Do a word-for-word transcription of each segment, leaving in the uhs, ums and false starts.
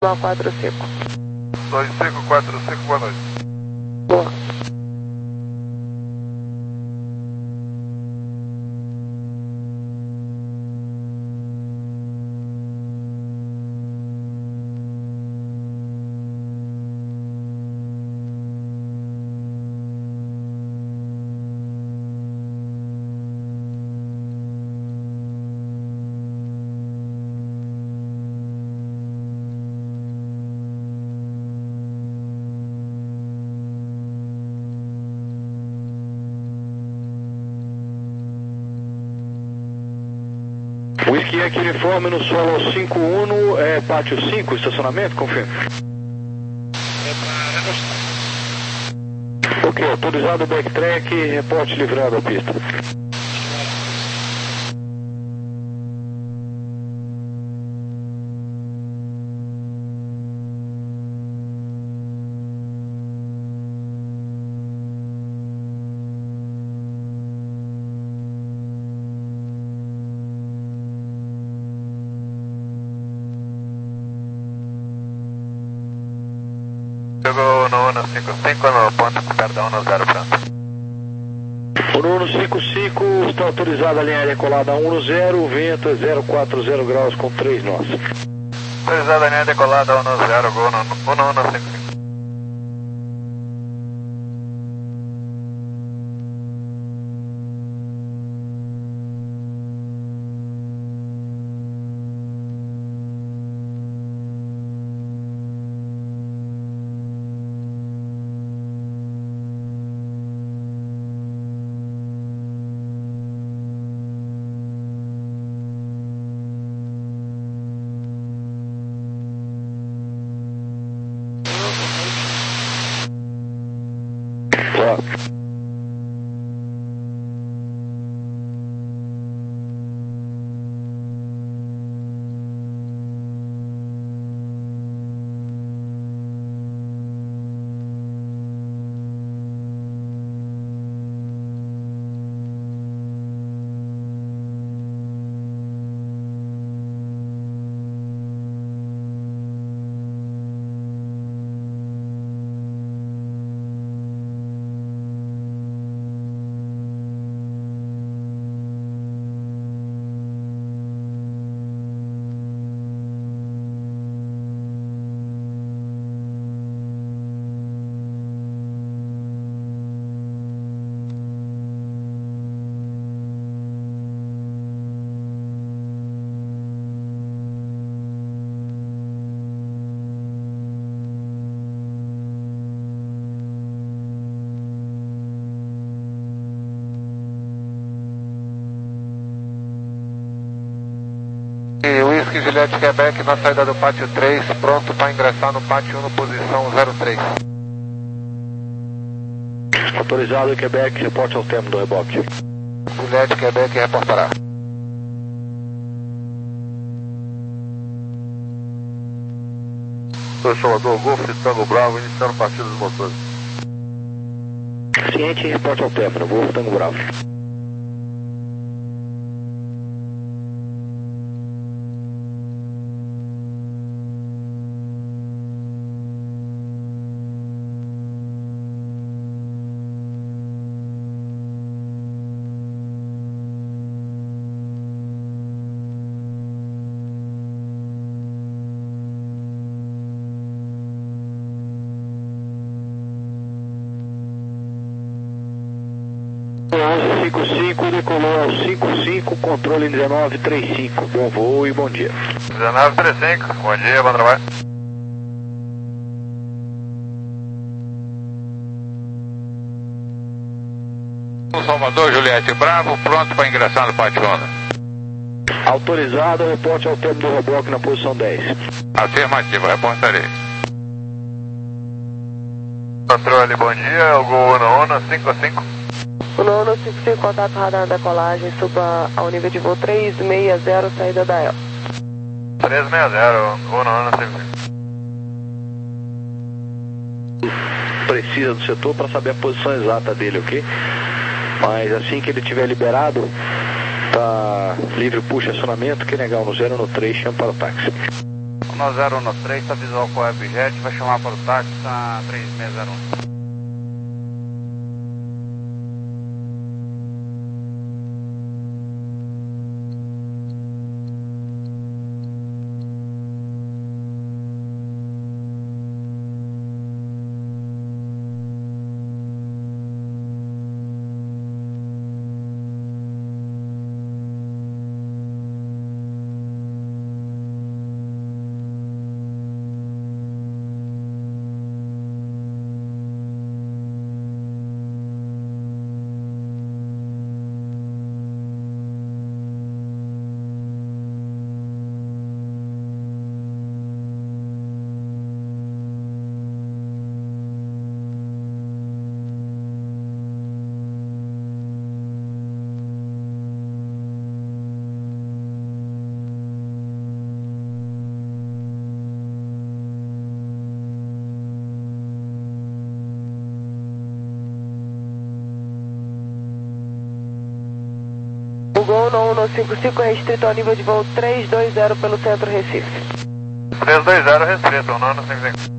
dois quatro cinco. dois cinco quatro cinco, boa noite. Boa. Whisky Yankee uniforme no solo cinco um, é pátio cinco, estacionamento, confirma. Ok, autorizado o backtrack, reporte livrado a pista. Chegou no Uno cinco cinco no ponto, perdão, no zero pronto. O Uno cinco cinco está autorizada a linha aérea colada um no zero, o vento é zero quatro zero graus com três nós. Autorizada a linha decolada um no zero, Uno, Uno, Uno cinco cinco. Whisky Juliette Quebec na saída do pátio três, pronto para ingressar no pátio um no posição zero três. Autorizado Quebec, reporte ao término do reboque. Juliette Quebec reportará. Sou Salvador Golf, Tango Bravo, iniciando partida dos motores. Ciente, reporte ao término, Golf Tango Bravo. onze cinco cinco, decolou ao cinco cinco, controle dezenove trinta e cinco. Bom voo e bom dia. dezenove trinta e cinco, bom dia, bom trabalho. Salvador Juliette Bravo, pronto para ingressar no pátio um. Autorizado, reporte ao término do reboque na posição dez. Afirmativo, reportarei. Controle, bom dia, é o Gol Uno Uno cinco cinco. Uno Uno cinco cinco, contato radar da decolagem, suba ao nível de voo três seis zero, saída da E L. três seis zero, Uno Uno cinco cinco. Precisa do setor para saber a posição exata dele, ok? Mas assim que ele tiver liberado, tá livre puxa acionamento, quem negar no zero no três chama para o táxi. um zero um três, está visual com o Webjet, vai chamar para o táxi na três seis zero um. O Gol no um cinco cinco é restrito ao nível de voo três dois zero pelo centro Recife. três dois zero restrito, um cinco cinco.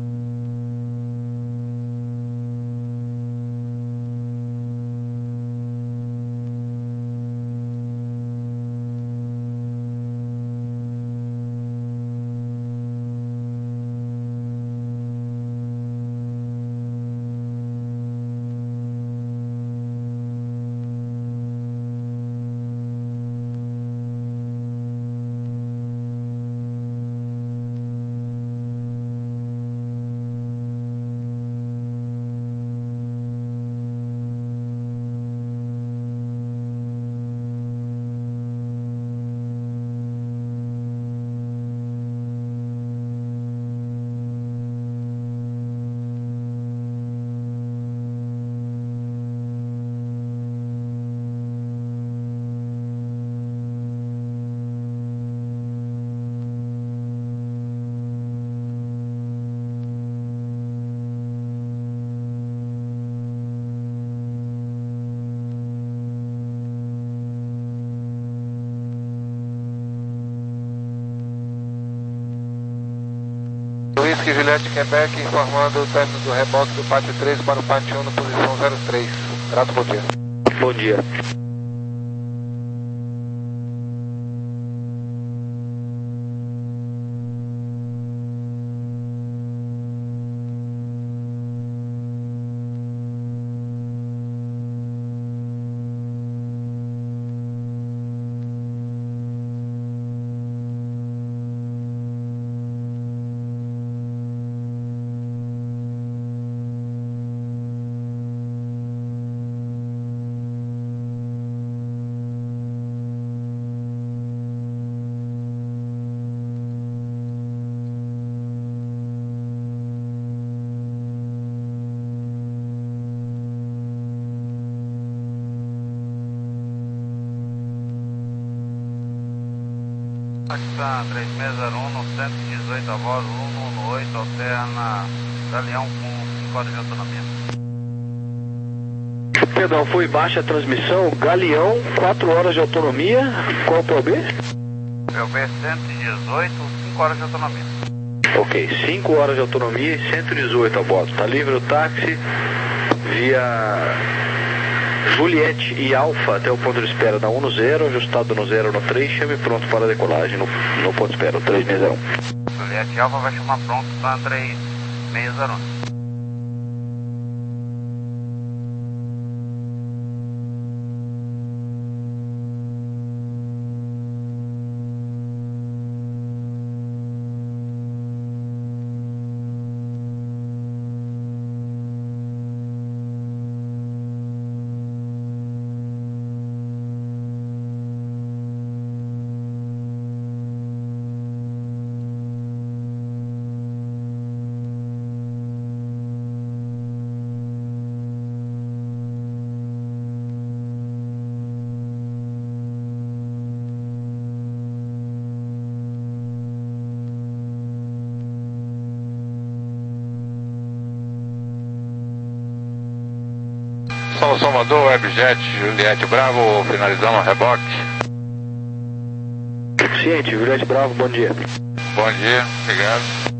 Whisky Juliette Quebec informando o término do reboque do pátio três para o pátio um na posição zero três. Grato, bom dia. Bom dia. Pakistan três seis zero um, no cento e dezoito a bordo, um um oito, alterna Galeão com cinco horas de autonomia. Perdão, foi baixa a transmissão, Galeão, quatro horas de autonomia, qual o P O B? P O B cento e dezoito, cinco horas de autonomia. Ok, cinco horas de autonomia e cento e dezoito a bordo. Está livre o táxi via Juliette e Alfa até o ponto de espera da um zero, ajustado no zero no três, chame pronto para a decolagem no, no ponto de espera, três seis zero um. Juliette e Alfa vai chamar pronto para três seis zero um. São Salvador, Webjet, Juliette Bravo, finalizando o reboque. Ciente, Juliette Bravo, bom dia. Bom dia, obrigado.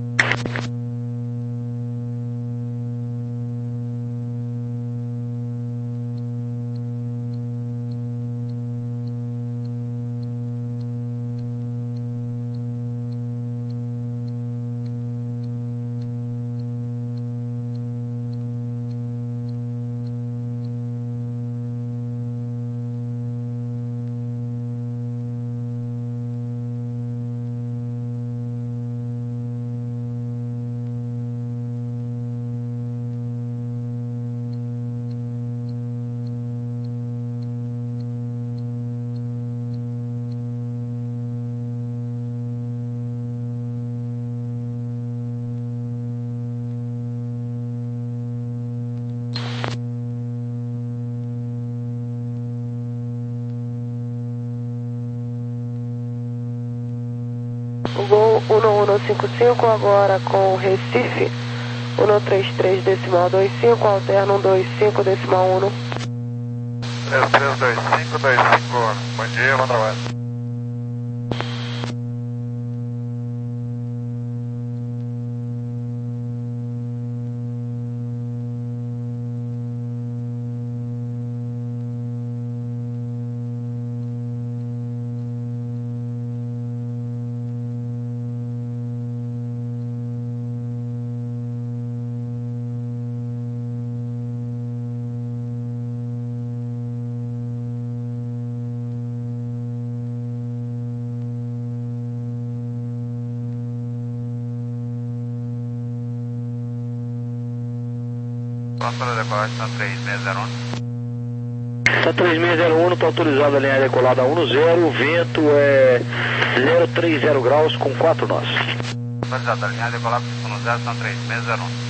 Gol um um cinco cinco agora com Recife, um três três decimal dois cinco, alterno um dois cinco decimal um. três três dois cinco dois cinco, bom dia, bom trabalho. Pronto para decolagem, são três seis zero um. Está três seis zero um, está autorizada a linha decolada um zero, o vento é zero três zero graus com quatro nós. Autorizada a linha decolada um zero, são três seis zero um.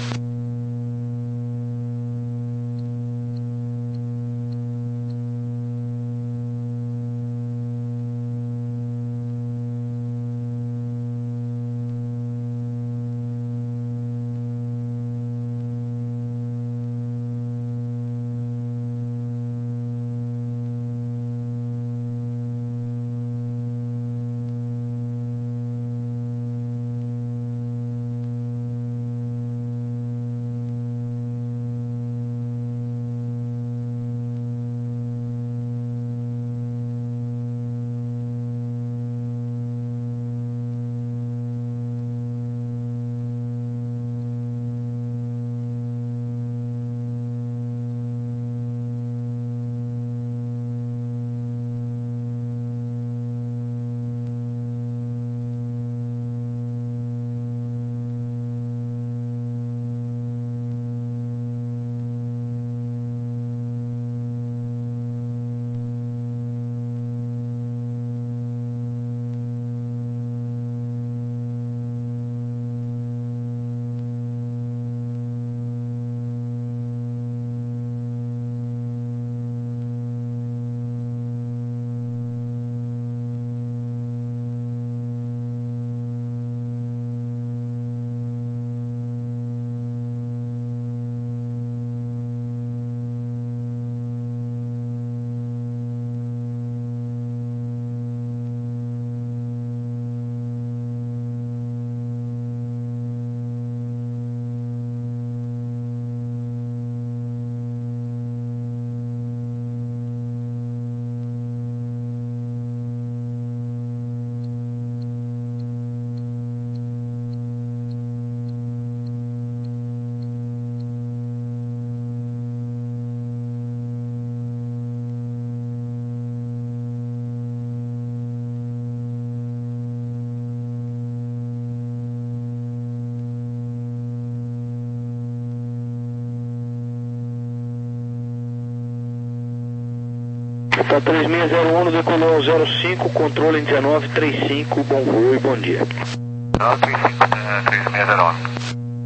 Está três seis zero um, decolou zero cinco, controle em dezenove trinta e cinco, bom voo e bom dia. dezenove trinta e cinco, três seis zero um.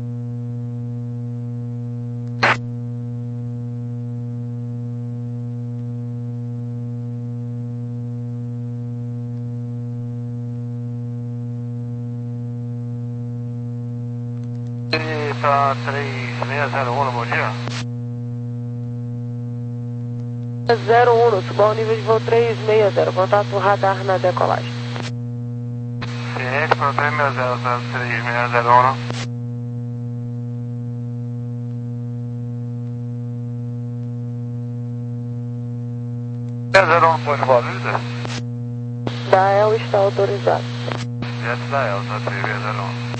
Está três seis zero um, bom dia. zero um, suba ao nível de voo três seis zero, contato radar na decolagem. Ciente para três seis zero zero três seis zero um. zero um pode voar, líder? Da E L está autorizado. Jet da E L, tá três seis zero um.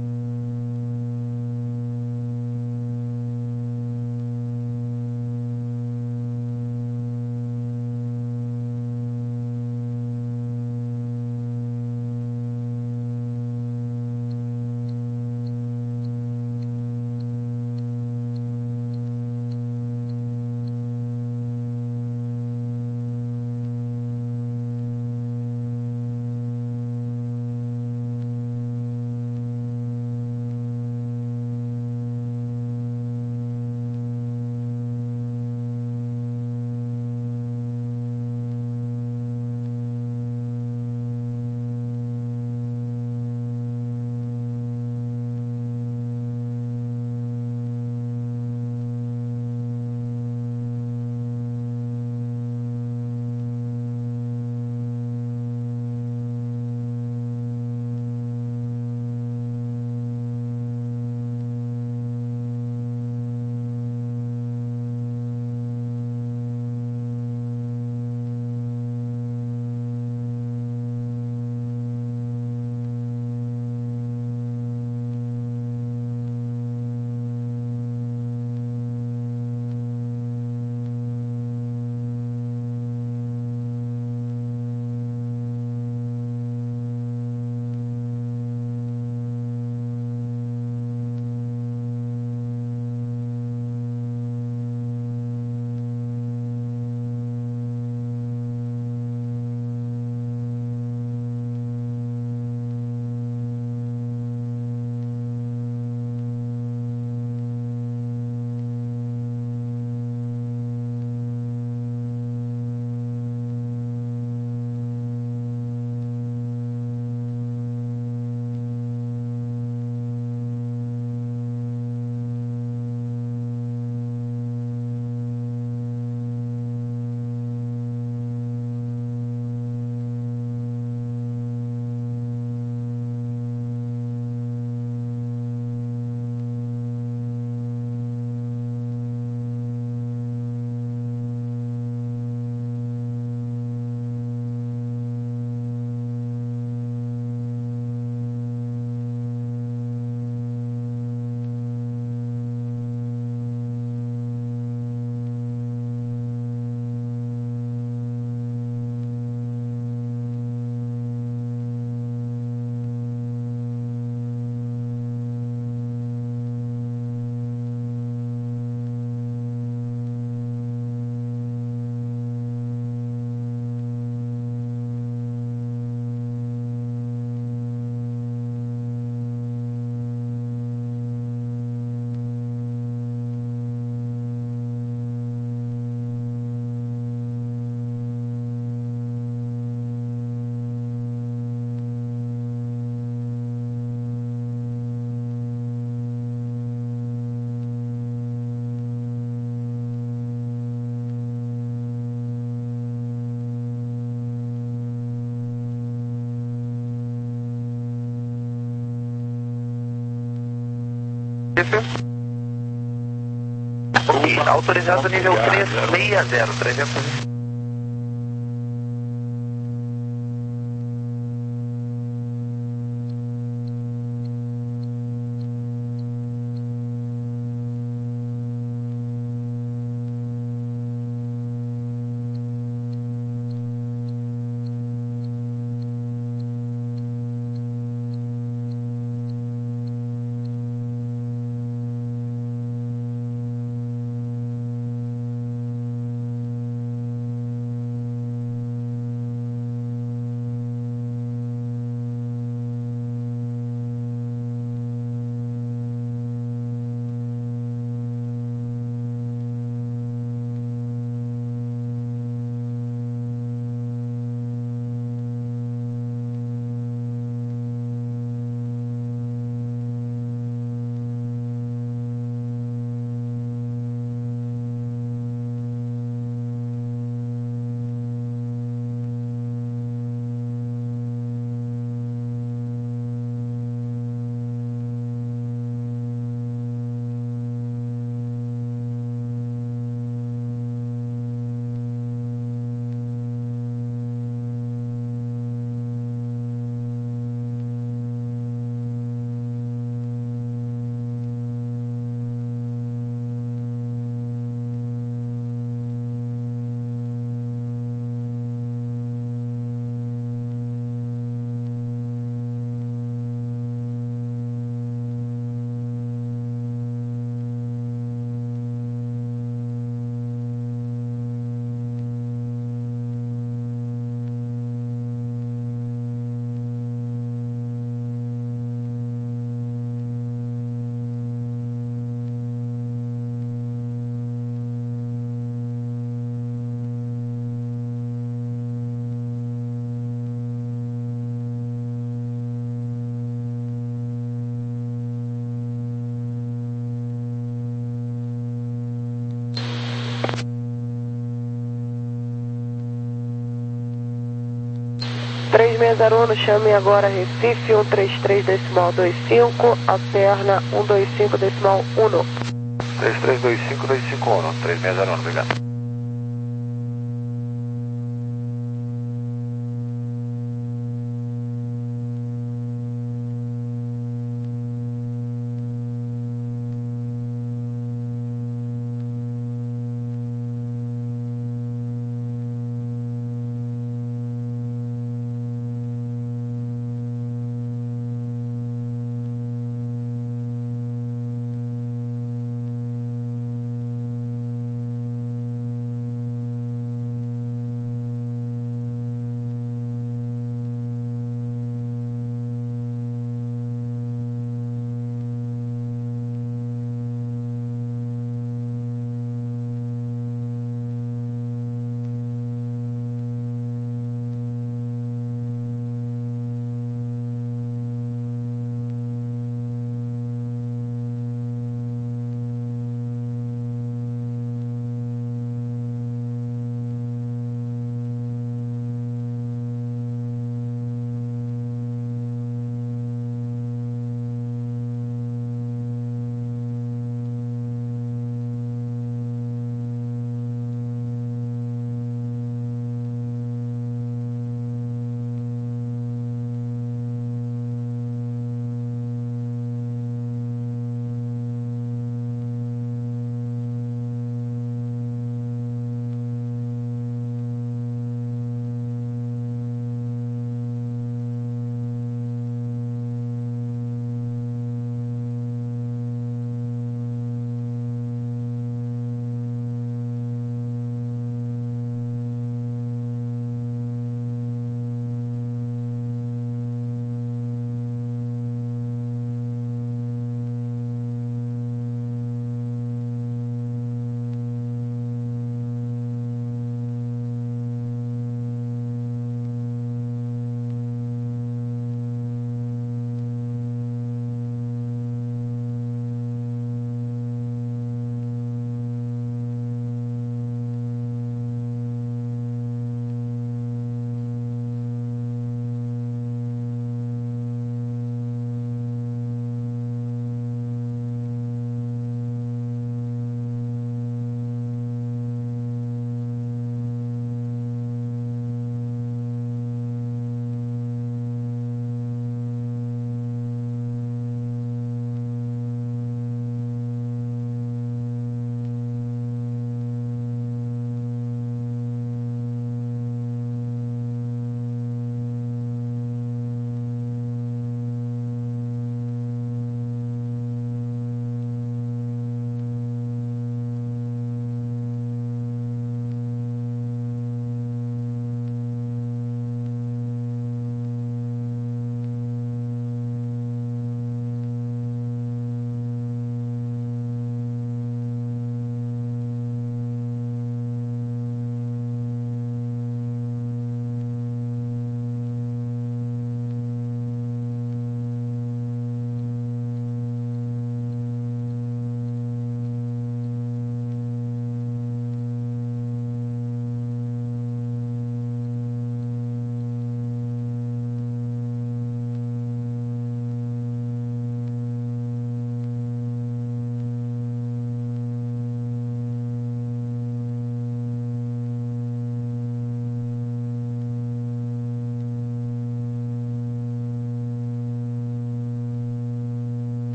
Autorizado nível três seis zero, trezentos. três seis zero um, chame agora Recife, um três três decimal dois cinco, alterna um dois cinco decimal um. três três dois cinco dois cinco um, três seis zero um, obrigado.